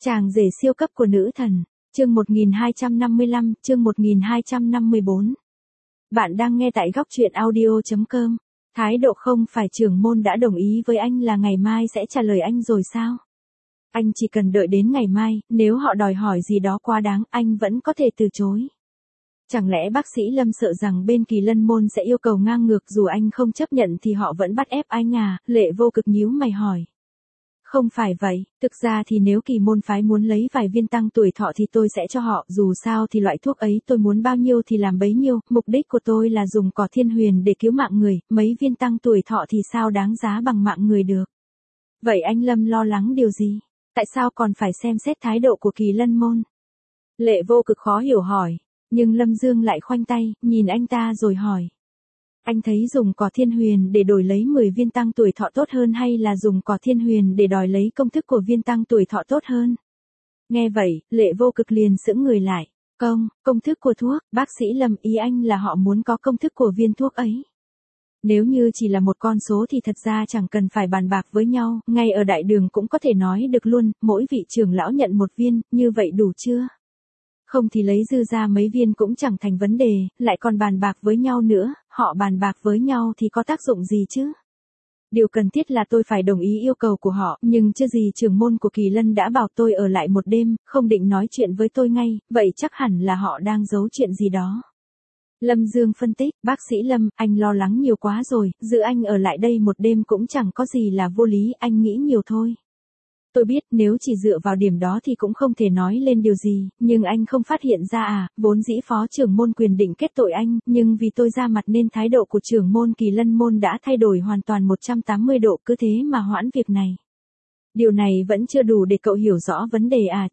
Chàng rể siêu cấp của nữ thần. Chương 1255, chương 1254. Bạn đang nghe tại góc truyện audio.com. Thái độ không phải trưởng môn đã đồng ý với anh là ngày mai sẽ trả lời anh rồi sao? Anh chỉ cần đợi đến ngày mai, nếu họ đòi hỏi gì đó quá đáng, anh vẫn có thể từ chối. Chẳng lẽ bác sĩ Lâm sợ rằng bên Kỳ Lân môn sẽ yêu cầu ngang ngược dù anh không chấp nhận thì họ vẫn bắt ép anh à? Lệ Vô Cực nhíu mày hỏi. Không phải vậy, thực ra thì nếu Kỳ môn phái muốn lấy vài viên tăng tuổi thọ thì tôi sẽ cho họ, dù sao thì loại thuốc ấy tôi muốn bao nhiêu thì làm bấy nhiêu, mục đích của tôi là dùng cỏ thiên huyền để cứu mạng người, mấy viên tăng tuổi thọ thì sao đáng giá bằng mạng người được. Vậy anh Lâm lo lắng điều gì? Tại sao còn phải xem xét thái độ của Kỳ Lân môn? Lệ Vô Cực khó hiểu hỏi, nhưng Lâm Dương lại khoanh tay, nhìn anh ta rồi hỏi. Anh thấy dùng cỏ thiên huyền để đổi lấy 10 viên tăng tuổi thọ tốt hơn hay là dùng cỏ thiên huyền để đòi lấy công thức của viên tăng tuổi thọ tốt hơn? Nghe vậy, Lệ Vô Cực liền sững người lại. Công thức của thuốc, bác sĩ Lâm ý anh là họ muốn có công thức của viên thuốc ấy. Nếu như chỉ là một con số thì thật ra chẳng cần phải bàn bạc với nhau, ngay ở đại đường cũng có thể nói được luôn, mỗi vị trưởng lão nhận một viên, như vậy đủ chưa? Không thì lấy dư ra mấy viên cũng chẳng thành vấn đề, lại còn bàn bạc với nhau nữa, họ bàn bạc với nhau thì có tác dụng gì chứ? Điều cần thiết là tôi phải đồng ý yêu cầu của họ, nhưng chưa gì trưởng môn của Kỳ Lân đã bảo tôi ở lại một đêm, không định nói chuyện với tôi ngay, vậy chắc hẳn là họ đang giấu chuyện gì đó. Lâm Dương phân tích, bác sĩ Lâm, anh lo lắng nhiều quá rồi, giữ anh ở lại đây một đêm cũng chẳng có gì là vô lý, anh nghĩ nhiều thôi. Tôi biết nếu chỉ dựa vào điểm đó thì cũng không thể nói lên điều gì, nhưng anh không phát hiện ra à, vốn dĩ phó trưởng môn quyền định kết tội anh, nhưng vì tôi ra mặt nên thái độ của trưởng môn Kỳ Lân môn đã thay đổi hoàn toàn 180 độ, cứ thế mà hoãn việc này. Điều này vẫn chưa đủ để cậu hiểu rõ vấn đề à,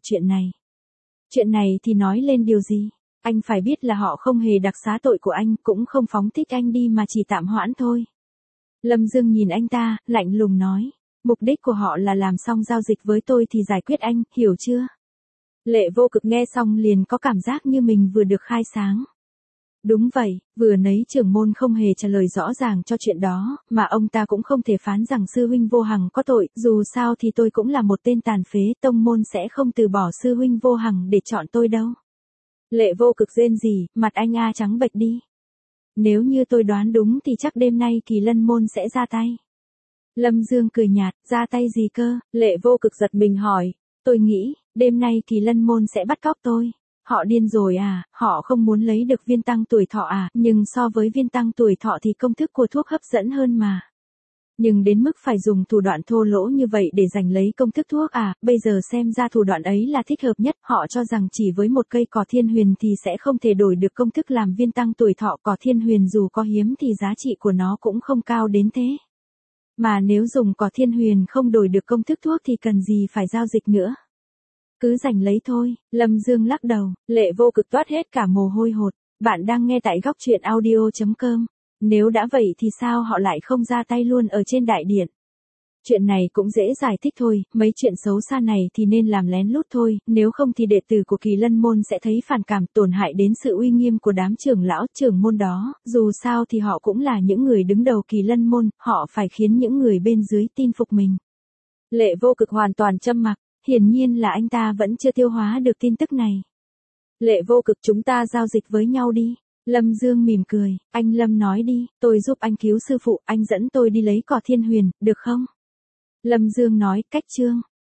Chuyện này thì nói lên điều gì? Anh phải biết là họ không hề đặc xá tội của anh, cũng không phóng thích anh đi mà chỉ tạm hoãn thôi. Lâm Dương nhìn anh ta, lạnh lùng nói. Mục đích của họ là làm xong giao dịch với tôi thì giải quyết anh, hiểu chưa? Lệ Vô Cực nghe xong liền có cảm giác như mình vừa được khai sáng. Đúng vậy, vừa nấy trưởng môn không hề trả lời rõ ràng cho chuyện đó, mà ông ta cũng không thể phán rằng sư huynh Vô Hằng có tội, dù sao thì tôi cũng là một tên tàn phế, tông môn sẽ không từ bỏ sư huynh Vô Hằng để chọn tôi đâu. Lệ Vô Cực rên rỉ, mặt anh trắng bệch đi. Nếu như tôi đoán đúng thì chắc đêm nay Kỳ Lân môn sẽ ra tay. Lâm Dương cười nhạt, ra tay gì cơ? Lệ Vô Cực giật mình hỏi, tôi nghĩ, đêm nay Kỳ Lân môn sẽ bắt cóc tôi. Họ điên rồi à, họ không muốn lấy được viên tăng tuổi thọ à, nhưng so với viên tăng tuổi thọ thì công thức của thuốc hấp dẫn hơn mà. Nhưng đến mức phải dùng thủ đoạn thô lỗ như vậy để giành lấy công thức thuốc à, bây giờ xem ra thủ đoạn ấy là thích hợp nhất, họ cho rằng chỉ với một cây cỏ thiên huyền thì sẽ không thể đổi được công thức làm viên tăng tuổi thọ, cỏ thiên huyền dù có hiếm thì giá trị của nó cũng không cao đến thế. Mà nếu dùng cỏ thiên huyền không đổi được công thức thuốc thì cần gì phải giao dịch nữa. Cứ giành lấy thôi, Lâm Dương lắc đầu, Lệ Vô Cực toát hết cả mồ hôi hột. Bạn đang nghe tại góc truyện audio.com. Nếu đã vậy thì sao họ lại không ra tay luôn ở trên đại điện? Chuyện này cũng dễ giải thích thôi, mấy chuyện xấu xa này thì nên làm lén lút thôi, nếu không thì đệ tử của Kỳ Lân môn sẽ thấy phản cảm, tổn hại đến sự uy nghiêm của đám trưởng lão trưởng môn đó, dù sao thì họ cũng là những người đứng đầu Kỳ Lân môn, họ phải khiến những người bên dưới tin phục mình. Lệ Vô Cực hoàn toàn trầm mặc, hiển nhiên là anh ta vẫn chưa tiêu hóa được tin tức này. Lệ Vô Cực, chúng ta giao dịch với nhau đi. Lâm Dương mỉm cười, anh Lâm nói đi, tôi giúp anh cứu sư phụ, anh dẫn tôi đi lấy cỏ thiên huyền, được không? Lâm Dương nói, cách chương.